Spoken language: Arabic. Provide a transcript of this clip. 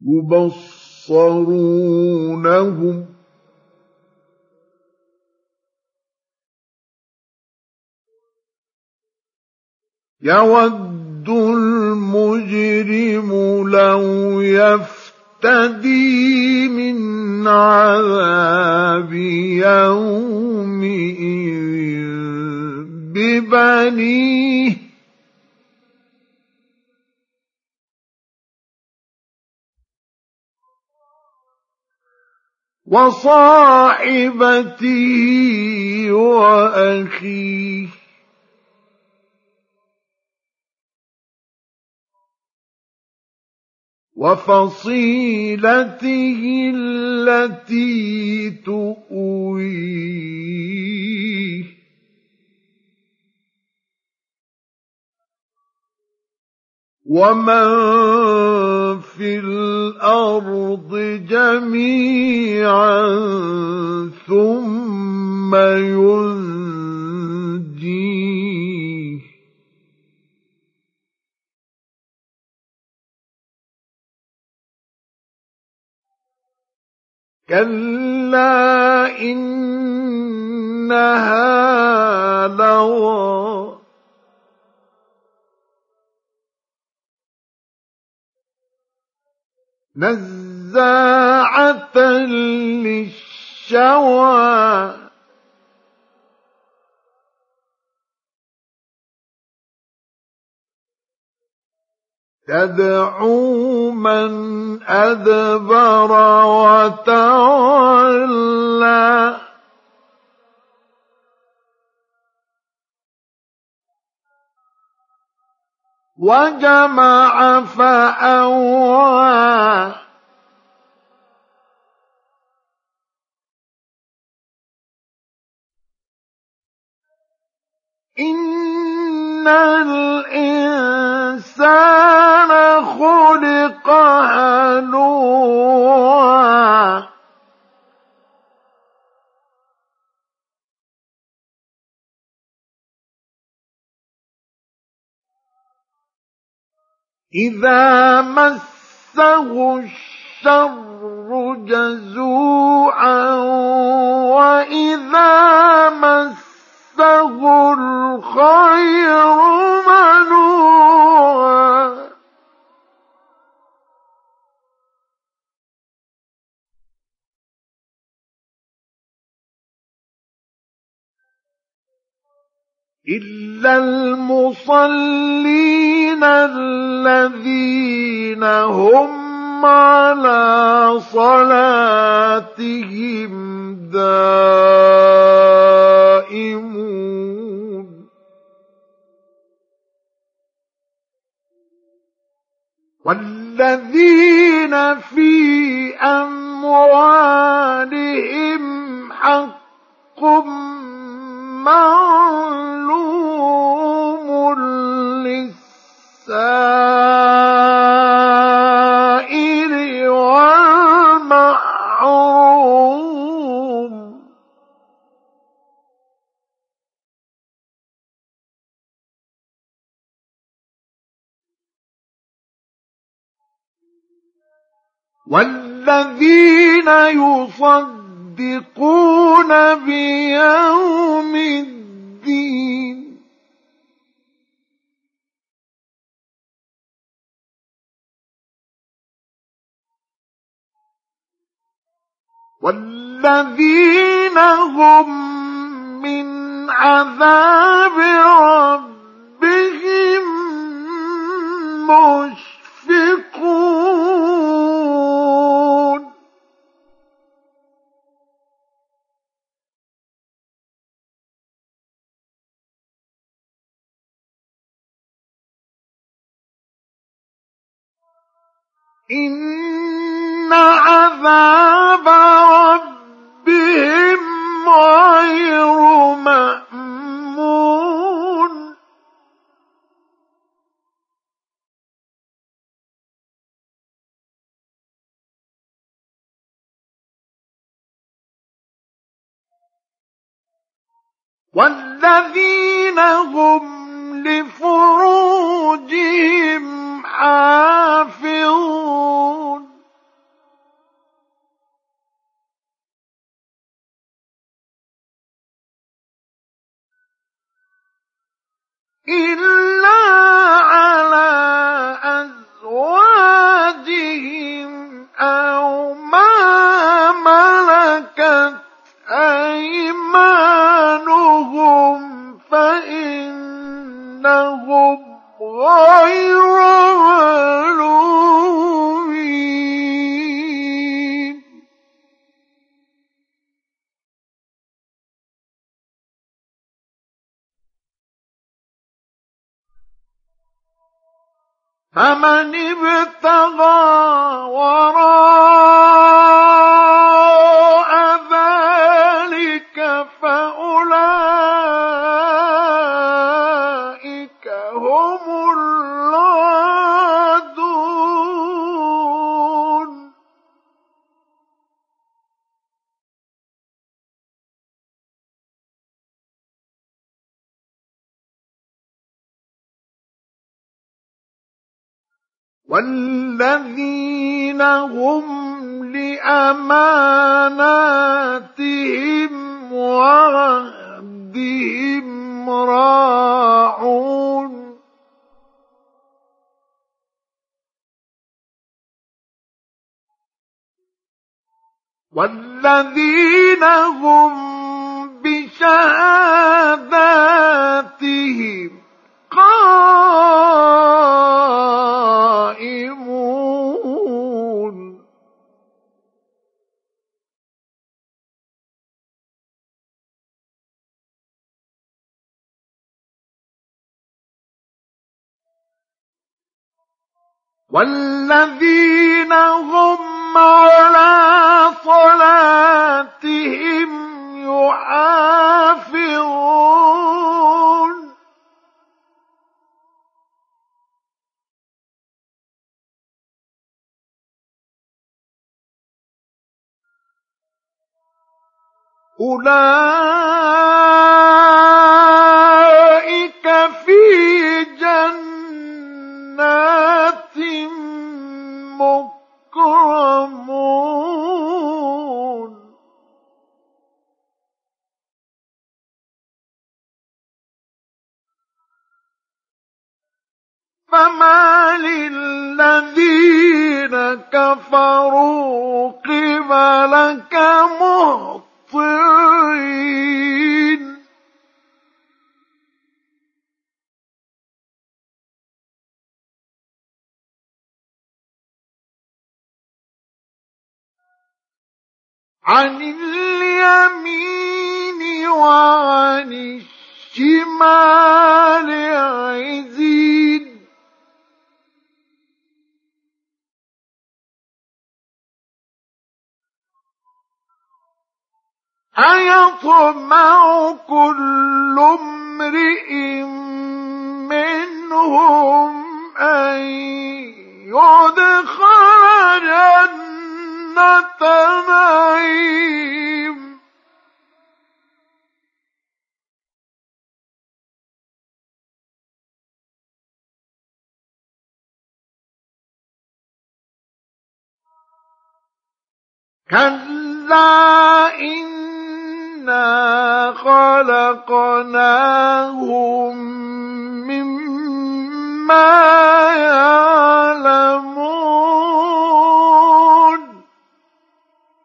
يبصرونهم يود المجرم لو يفتدي من عذاب يومئذ ببنيه وصاحبته وأخيه وفصيلته التي تؤويه ومن في الأرض جميعا ثم ينجيه كلا إنها لظى نزاعة للشوى تدعو من أدبر وتولى وجمع فأوعى إن الإنسان خلق هلوعا إذا مسه الشر جزوعا وإذا مسه الخير منوعا إلا المصلين الذين هم على صلاتهم دائمون والذين في أموالهم حق معلوم للسائل والمحروم والذين يصدقون بيوم الدين والذين هم من عذاب ربهم مشفقون إن عذاب ربهم غير مأمون والذين هم لفروجهم حافظون فمن ابتغى وراء ذلك فأولئك هم العادون والذين هم لأماناتهم وعهدهم راعون والذين هم بشهاداتهم قائمون والذين هم على صلاتهم يحافظون أولئك في جنات مكرمون فما للذين كفروا قبلك مهطعين عن اليمين وعن الشمال عزين أيطمع كل امرئ منهم أن يدخل جنة نعيم كلا إنا خلقناهم مما يعلمون